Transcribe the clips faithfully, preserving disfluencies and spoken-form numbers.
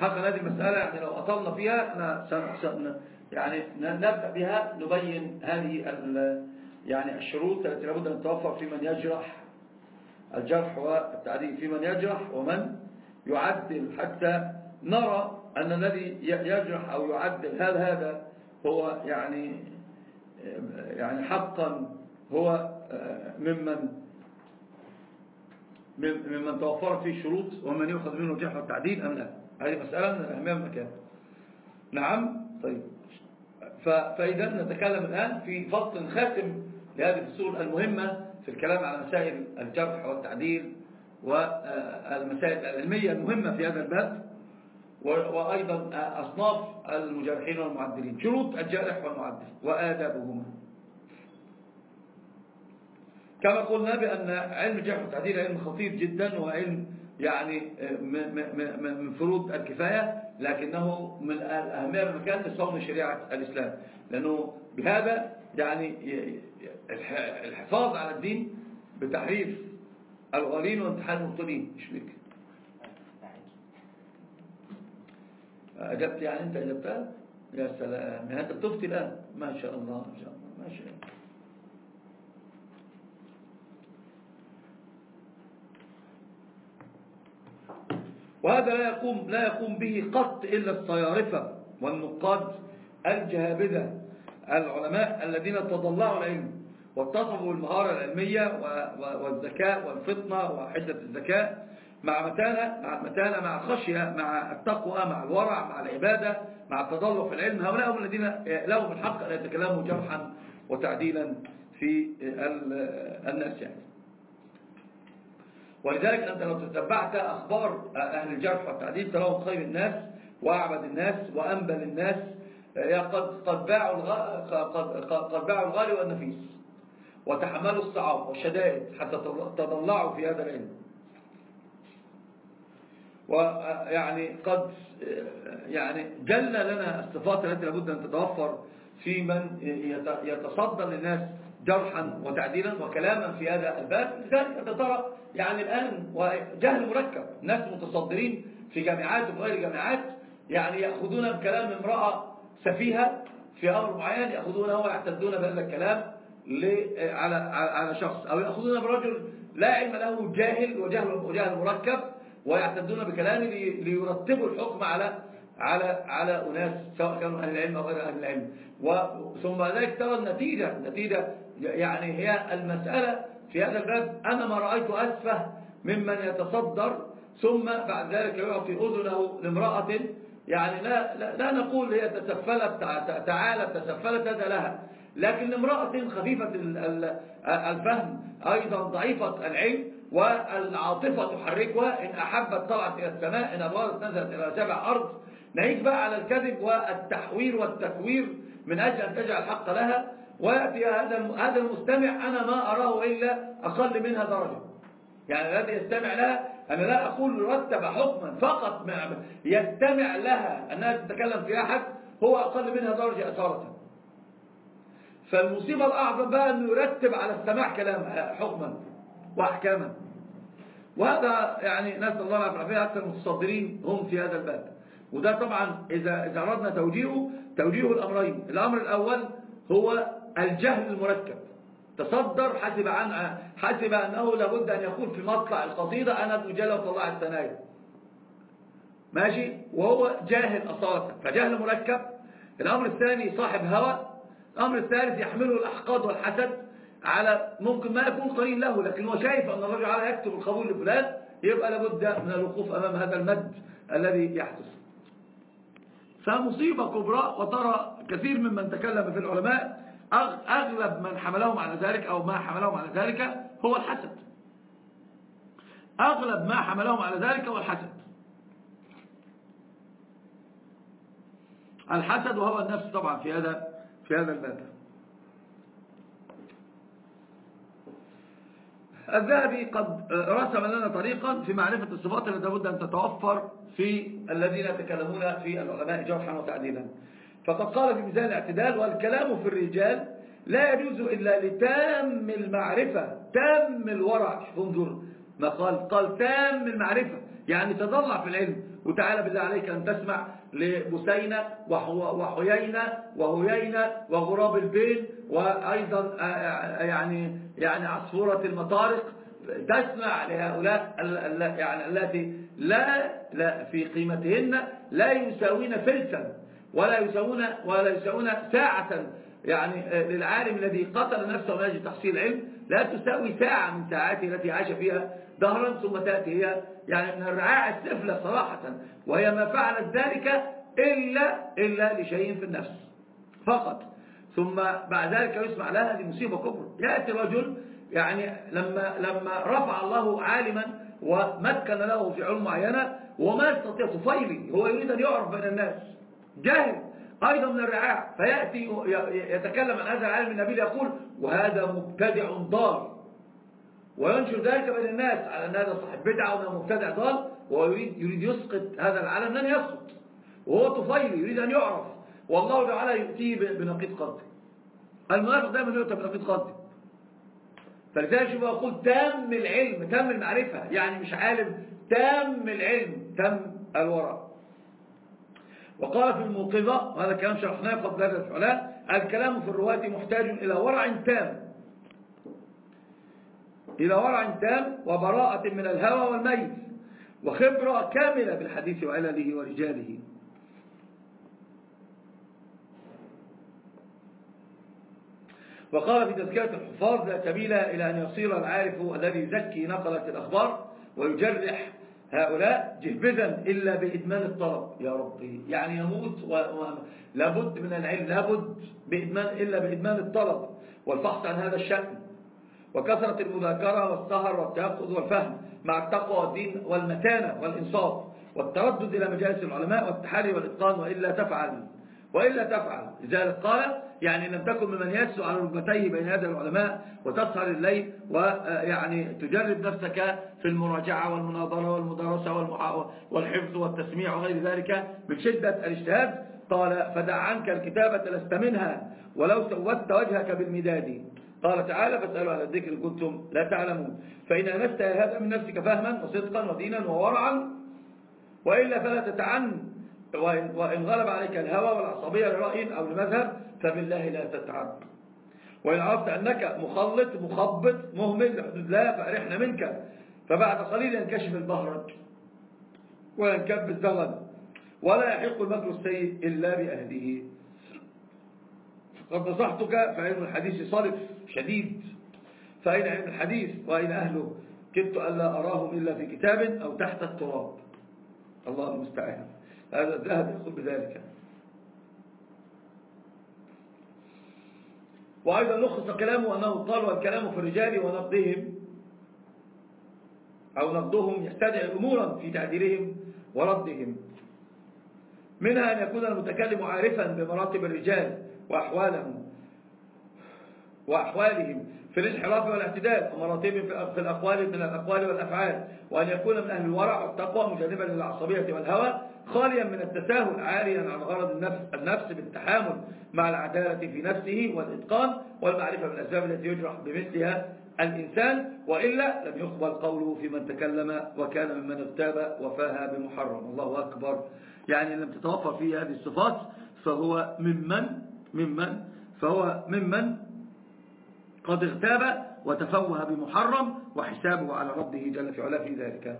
حقا هذه المسألة يعني لو أطلنا فيها يعني نبدأ بها نبين هذه يعني الشروط التي لابد أن تتوفر في من يجرح الجرح والتعديل، في من يجرح ومن يعدل، حتى نرى أن الذي يجرح أو يعدل هل هذا هو يعني يعني حقا هو ممن ممن توفرت فيه شروط ومن يؤخذ منه الجرح والتعديل أم لا. هذه مسألة من الأهمية المكان. نعم. طيب، فإذا نتكلم الآن في فصل خاتم لهذه الفصول المهمة في الكلام على مسائل الجرح والتعديل والمسائل العلمية المهمة في هذا الباب، وأيضا أصناف المجرحين والمعدلين، شروط الجارح والمعدل وآدابهما. كما قلنا بأن علم الجرح والتعديل علم خطير جدا، وعلم يعني من فروض الكفاية، لكنه من الأهمية المكان لصون شريعة الإسلام، لأنه بهذا يعني الحفاظ على الدين بتحريف الغالين وامتحان المبطلين. ايش بك؟ أجبت يعني أنت أجبتها؟ يا سلام، يعني أنت بتفتي الآن. ما شاء الله ما شاء الله ما شاء الله. وهذا لا يقوم لا يقوم به قط إلا الصيارفة والنقاد الجهابذة العلماء الذين تضلعوا العلم واتصفوا بالمهارة العلمية والذكاء والفطنة وحدة الذكاء مع متانة مع المتانة مع الخشية مع التقوى مع الورع مع العبادة مع التضلع في العلم. هؤلاء هم الذين لهم الحق أن يتكلموا جرحا وتعديلا في الناس يعني. ولذلك أنت لو تتبعت أخبار أهل الجرح والتعديل تراهم خير الناس وأعبد الناس وأنبل الناس، قد قد باعوا قد قد باعوا الغالي والنفيس وتحملوا الصعاب والشدائد حتى تضلعوا في هذا العلم. ويعني قد يعني جل لنا الصفات التي لابد أن تتوفر في من يتصدى للناس جرحا وتعديلا وكلاما في هذا الباب. لذلك ترى يعني الآن وجهل مركب، ناس متصدرين في جامعات وغير جامعات يعني يأخذون بكلام امرأة سفيهة في أمر معين، يأخذونه ويعتدون بهذا الكلام على على شخص، أو يأخذون برجل لا علم له جاهل وجهل وجهل مركب ويعتدون بكلامه ليرتبوا الحكم على على على أناس سواء كانوا أهل العلم أو غير أهل العلم. وثم ذلك ترى النتيجة النتيجة يعني هي المسألة في هذا الباب. أنا ما رأيت أسفه ممن يتصدر ثم بعد ذلك يعطي أذنه لامرأة يعني لا, لا, لا نقول هي تسفلت تعالت تسفلت هذا لها، لكن امرأة خفيفة الفهم أيضا ضعيفة العلم والعاطفة تحركها، إن أحبت طلعت إلى السماء، إن أبغضت نزلت إلى سبع أرض. نعيش بقى على الكذب والتحوير والتكوير من أجل أن تجعل الحق لها، ويأتي هذا المستمع أنا ما أراه إلا أقل منها درجة. يعني الذي يستمع لها أنا لا أقول رتب حكما فقط يستمع لها أنها تتكلم في أحد هو أقل منها درجة أثارة. فالمصيبة الأعظم بقى أنه يرتب على السماع كلام حكما وأحكاما، وهذا يعني نسأل الله العافية. أكثر المتصدرين هم في هذا الباب، وده طبعا إذا إذا أردنا توجيهه توجيه الأمرين. الأمر الأول هو الجهل المركب، تصدر حسب عن حسب أنه لابد أن يكون في مطلع القصيدة أنا ابن جل وطلع الثنايا ماشي، وهو جاهل أصالة فجهل مركب. الأمر الثاني صاحب هوى. الأمر الثالث يحمله الأحقاد والحسد على ممكن ما يكون قرين له، لكن هو شايف أن الرجل على يكتب القبول لفلان، يبقى لابد من الوقوف أمام هذا المد الذي يحدث. فمصيبة كبرى. وترى كثير ممن تكلم في العلماء أغلب من حملهم على ذلك أو ما حملهم على ذلك هو الحسد. أغلب ما حملهم على ذلك هو الحسد. الحسد وهو النفس طبعا في هذا في هذا الباب. الذهبي قد رسم لنا طريقا في معرفة الصفات التي لابد أن تتوفر في الذين يتكلمون في العلماء جرحا وتعديلا. فقد قال في ميزان الاعتدال والكلام في الرجال لا يجوز إلا لتام المعرفة تام الورع. انظر ما قال، قال تام المعرفة يعني تضلع في العلم وتعالى بالله عليك أن تسمع لبسينة وحيينة وهيينة وغراب البين وأيضا يعني يعني عصفورة المطارق، تسمع لهؤلاء يعني التي لا, لا في قيمتهن لا يساوين فلسا ولا يساوون ولا يساوون ساعة، يعني للعالم الذي قتل نفسه من أجل تحصيل علم لا تساوي ساعة من ساعاته التي عاش فيها دهرا، ثم تأتي هي يعني من الرعاع السفلى صراحة، وهي ما فعلت ذلك إلا, إلا لشيء في النفس فقط، ثم بعد ذلك يسمع لها. هذه مصيبة كبرى. يأتي رجل يعني لما, لما رفع الله عالما ومكن له في علم معينة وما يستطيع طفيلي، هو يريد أن يعرف بين الناس، جاهل أيضا من الرعاع، فيأتي يتكلم عن هذا العالم النبيل يقول وهذا مبتدع ضال، وينشر ذلك بين الناس على أن هذا صاحب بدعة وأنه مبتدع ضال، وهو يريد, يريد يسقط هذا العالم، لن يسقط، وهو طفيلي يريد أن يعرف، والله تعالى يؤتيه بنقيض قلبه. المنافق دائما يؤتى بنقيض قلبه. فلذلك شوف أقول تام العلم، تام المعرفة، يعني مش عالم، تام العلم، تام الورع. وقال في الموقظة، وهذا كلام شرحناه قبل هذا الفعلاء، الكلام في الرواة محتاج إلى ورع تام، إلى ورع تام وبراءة من الهوى والميل وخبرة كاملة بالحديث وعلله ورجاله. وقال في تذكرة الحفاظ لا سبيل إلى أن يصير العارف الذي يزكي نقلة الأخبار ويجرح هؤلاء جهبذا إلا بإدمان الطلب. يا ربي، يعني يموت ولابد من العلم، لابد بإدمان إلا بإدمان الطلب والفحص عن هذا الشأن، وكثرة المذاكرة والسهر والتيقظ والفهم مع التقوى والدين والمتانة والإنصاف والتردد إلى مجالس العلماء والتحري والإتقان، وإلا تفعل وإلا تفعل. لذلك قال يعني لم تكن ممن يسعى على ركبتيه بين يدي العلماء وتسهر الليل ويعني تجرب نفسك في المراجعة والمناظرة والمدارسة والحفظ والتسميع وغير ذلك من شدة الاجتهاد. قال فدع عنك الكتابة لست منها ولو سودت وجهك بالمداد. قال تعالى فاسألوا أهل الذكر إن كنتم لا تعلمون، فإن أنست هذا من نفسك فهما وصدقا ودينا وورعا، وإلا فلا تتعن، وإن, وإن غلب عليك الهوى والعصبية لرأي أو لمذهب فبالله لا تتعب. وإن عرفت أنك مخلط مخبط مهمل لحدود الله فأرحنا منك، فبعد قليل ينكشف البهرج وينكب الزغل ولا يحق المكر السيء إلا بأهله. قد نصحتك فعلم الحديث صرف شديد، فأين علم الحديث وأين أهله؟ كدت ألا أراهم إلا في كتاب أو تحت التراب. الله المستعان. هذا الذهب يقول بذلك. وأيضا نخص كلامه أنه قال والكلام في الرجال ونقدهم أو نقدهم يستدعي أمورا في تعديلهم وردهم، منها أن يكون المتكلم عارفا بمراتب الرجال وأحوالهم وأحوالهم في الانحراف والاعتدال ومراتبهم في الأقوال من الأقوال والأفعال، وأن يكون من أهل الورع والتقوى مجانبا للعصبية والهوى خاليا من التساهل عاريا عن غرض النفس, النفس بالتحامل مع العدالة في نفسه والإتقان والمعرفة بالأسباب التي يجرح بمثلها الإنسان، وإلا لم يقبل قوله في من تكلم وكان ممن اغتاب وفاها بمحرم. الله أكبر. يعني لم تتوفر فيه هذه الصفات فهو ممن ممن فهو ممن قد اغتاب وتفوه بمحرم وحسابه على ربه جل في علاه في ذلك.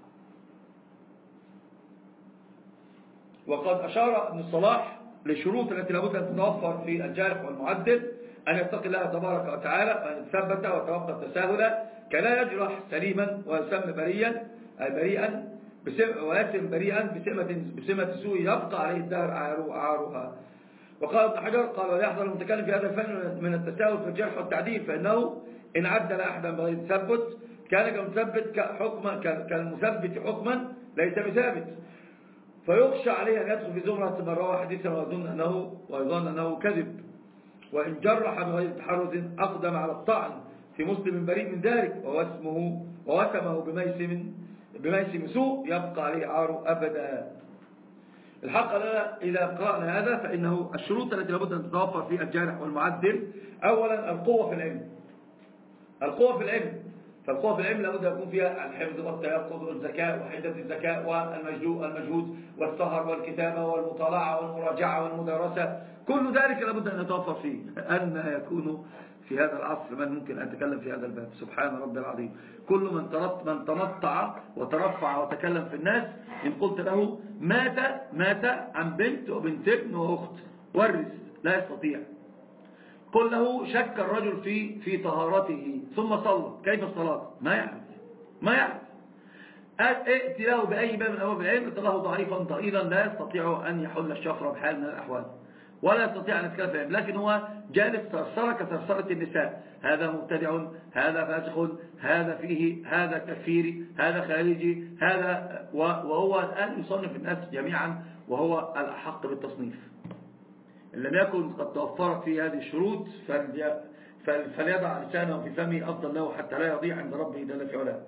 وقد أشار ابن الصلاح للشروط التي لابد أن تتوفر في الجارح والمعدل: أن يتقي الله تبارك وتعالى وأن يثبت وتوقف تساهلا كلا يجرح سليما ويسمى بريا أي بريئا ويسم بريئا بسمة, بسمة سوء يبقى عليه الدهر عارها. وقال ابن حجر قال وليحذر المتكلم في هذا الفن من التساهل في الجرح والتعديل، فإنه إن عدل أحدا بغير تثبت كان كالمثبت حكما كالمثبت حكما ليس بثابت، فيخشى عليه أن يدخل في زمرة من روى حديثا ويظن أنه, ويظن أنه كذب. وإن جرح بغير تحرز أقدم على الطعن في مسلم بريء من ذلك ووسمه ووسمه بميسم بميسم سوء يبقى عليه عار أبدا. الحق لنا إذا قرأنا هذا فإنه الشروط التي لابد أن تتوفر في الجارح والمعدل: أولا القوة في العلم، القوة في العلم فالقوة في العلم لابد يكون فيها الحفظ والتيقظ والذكاء وحدة الذكاء والمجهود والسهر والكتابة والمطالعة والمراجعة والمدارسة، كل ذلك لابد أن يتوفر فيه. أن يكون في هذا العصر من ممكن أن يتكلم في هذا الباب؟ سبحان ربي العظيم. كل من من تنطع وترفع وتكلم في الناس إن قلت له مات مات عن بنت وبنت ابن وأخت ورث لا يستطيع. قل له شك الرجل في في طهارته ثم صلى، كيف الصلاة؟ ما يعرف ما يعرف. ائت له بأي باب من أبواب العلم له ضعيفا ضئيلا لا يستطيع أن يحل الشفرة بحال من الأحوال ولا يستطيع أن يتكلم في العلم، لكن هو جالس ثرثرة كثرثرة النساء، هذا مبتدع، هذا فاسق، هذا فيه، هذا كفيري، هذا خارجي، هذا، وهو الآن يصنف الناس جميعا وهو الأحق بالتصنيف. إن لم يكن قد توفرت فيه هذه الشروط فليضع لسانه في فمه أفضل له حتى لا يضيع عند ربه جل في علاه.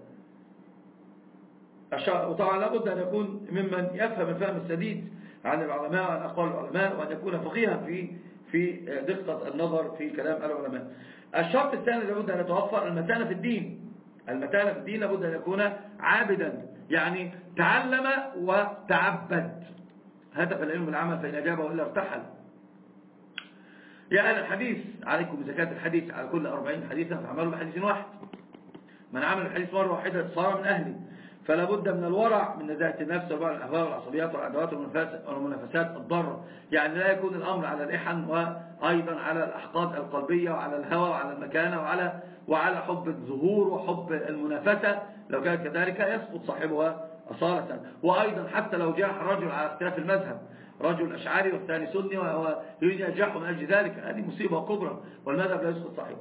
وطبعا لابد أن يكون ممن يفهم الفهم السديد عن العلماء وعن أقوال العلماء، وأن يكون فقيها في في دقة النظر في كلام العلماء. الشرط الثاني لابد أن يتوفر المتانة في الدين. المتانة في الدين لابد أن يكون عابدا، يعني تعلم وتعبد. هدف العلم والعمل فإن أجابه إلا ارتحل. يا أهل الحديث عليكم بزكاة الحديث، على كل أربعين حديثا فعملوا بحديث واحد. من عمل الحديث مرة واحدة صار من أهله. فلا بد من الورع من نزاهة النفس وبعض الأهواء والعصبيات والعدوات والمنافسات الضارة. يعني لا يكون الأمر على الإحن، وأيضا على الأحقاد القلبية وعلى الهوى وعلى المكانة وعلى وعلى حب الظهور وحب المنافسة. لو كان كذلك يسقط صاحبها أصالة. وأيضا حتى لو جاح رجل على اختلاف المذهب، رجل أشعري والثاني سني وهو يريد ينجحه من أجل ذلك، هذه مصيبة كبرى، والمذهب لا يسقط صاحبه.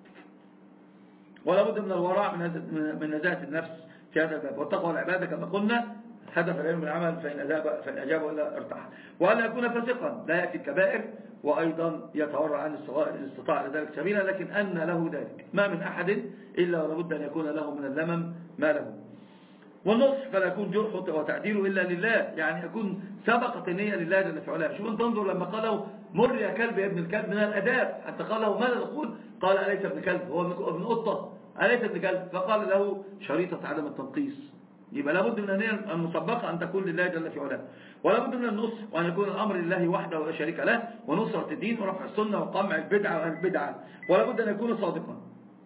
ولا بد من الورع من نزاهة النفس في هذا الباب. والتقوى والعبادة كما قلنا هدف العلم والعمل فإن أجاب فإن أجابه إلا ارتاح. وأن يكون فاسقا لا يأتي الكبائر، وأيضا يتورع عن الصغائر إن استطاع لذلك سبيلا، لكن أن له ذلك. ما من أحد إلا ولابد أن يكون له من اللمم ما له. والنصح فلا يكون جرح وتعديله إلا لله، يعني يكون سبقت النية لله جل في علاه. شوف انت انظر لما قال له مر يا كلب يا ابن الكلب من الأداب، حتى قال له ماذا تقول؟ قال أليس ابن كلب، هو ابن قطة، أليس ابن كلب؟ فقال له شريطة عدم التنقيص. يبقى لابد من النية المسبقة أن تكون لله جل في علاه. ولابد من النصح وأن يكون الأمر لله وحده ولا شريك له، ونصرة الدين ورفع السنة وقمع البدعة وأهل البدعة. ولابد أن يكون صادقا.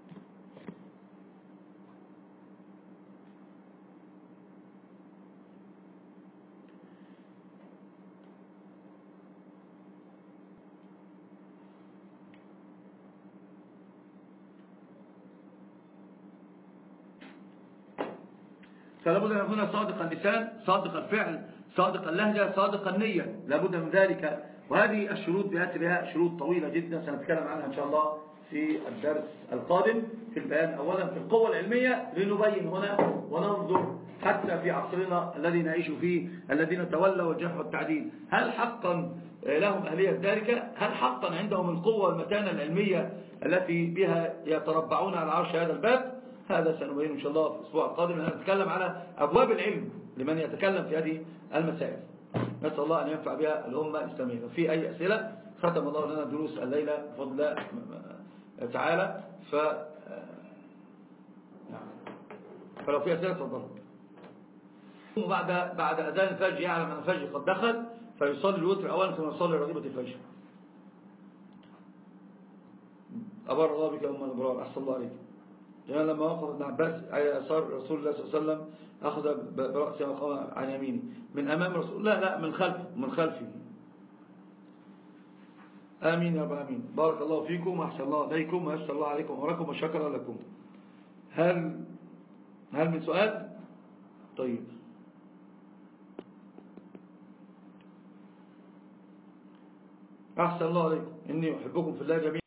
فلابد أن يكون صادق اللسان، صادق الفعل، صادق اللهجة، صادق النية، لابد من ذلك. وهذه الشروط بأسرها شروط طويلة جدا سنتكلم عنها إن شاء الله في الدرس القادم في البيان. أولا في القوة العلمية لنبين هنا وننظر حتى في عصرنا الذي نعيش فيه الذين تولوا الجرح والتعديل، هل حقا لهم أهلية ذلك؟ هل حقا عندهم القوة والمتانة العلمية التي بها يتربعون على عرش هذا الباب؟ هذا سنبين إن شاء الله في الأسبوع القادم. نتكلم على أبواب العلم لمن يتكلم في هذه المسائل. نسأل الله أن ينفع بها الأمة الإسلامية. في أي أسئلة؟ ختم الله لنا دروس الليلة بفضل الله تعالى. ف... فلو في أسئلة تفضلوا. بعد بعد أذان الفجر يعلم أن الفجر قد دخل فيصلي الوتر أولا ثم يصلي رغيبة الفجر. أبار الله بك أم الأبرار، أحسن الله عليك. يعني لما أخذ ابن عباس صار رسول الله صلى الله عليه وسلم أخذ برأسه وقام عن يمينه من أمام رسول الله، لا من خلفه من خلفه. آمين يا رب العالمين. بارك الله فيكم وأحسن الله عليكم وأحسن الله عليكم وراكم وشكر لكم. هل هل من سؤال؟ طيب أحسن الله عليكم. إني أحبكم في الله جميعا.